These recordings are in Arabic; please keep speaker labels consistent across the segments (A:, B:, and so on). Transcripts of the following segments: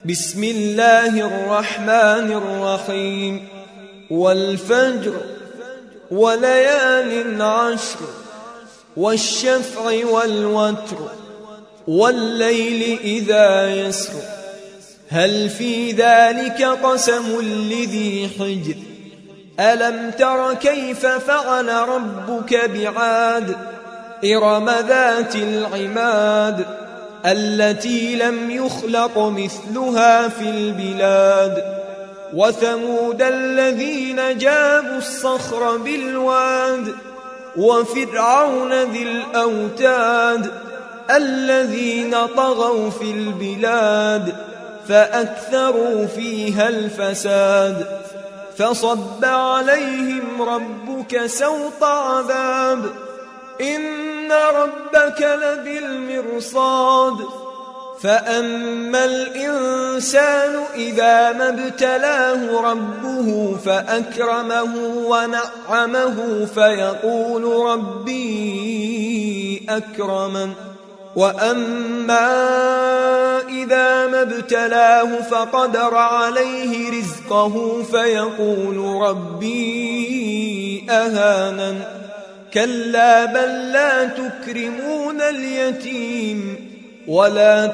A: بسم الله الرحمن الرحيم والفجر وليال عشر والشفع والوتر والليل إذا يسر هل في ذلك قسم لذي حجر ألم تر كيف فعل ربك بعاد إرم ذات العماد التي لم يخلق مثلها في البلاد وثمود الذين جابوا الصخر بالواد وفرعون ذي الأوتاد الذين طغوا في البلاد فأكثروا فيها الفساد فصب عليهم ربك سوط عذاب إن ربك لبالمرصاد فأما الإنسان إذا ما ابتلاه ربه فأكرمه ونعمه فيقول ربي أكرمن وأما إذا ما ابتلاه فقدر عليه رزقه فيقول ربي أهانن كلا بل لا تكرمون اليتيم ولا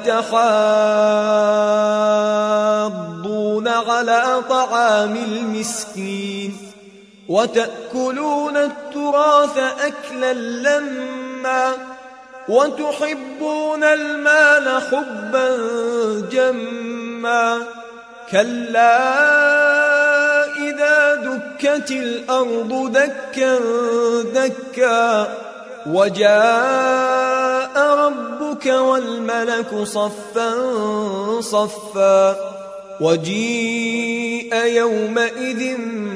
A: تحاضون على طعام المسكين وتأكلون التراث أكلا لما وتحبون المال حبا جما كلا إذا دكت الأرض دكا دكا وجاء ربك والملك صفا صفا وجيء يومئذ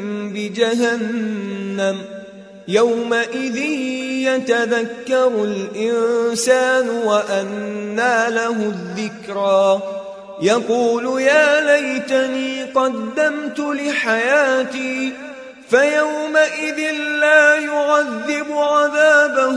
A: بجهنم يومئذ يتذكر الإنسان وأنى له الذكرى يقول يا ليتني قدمت لحياتي فيومئذ لا يعذب عذابه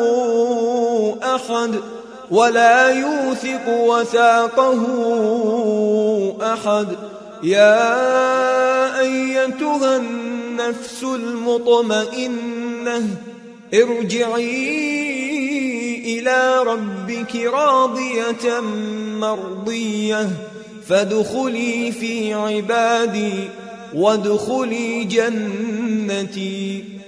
A: أحد ولا يوثق وثاقه أحد يا أيتها النفس المطمئنة ارجعي إلى ربك راضية مرضية فادخلي في عبادي وادخلي جنتي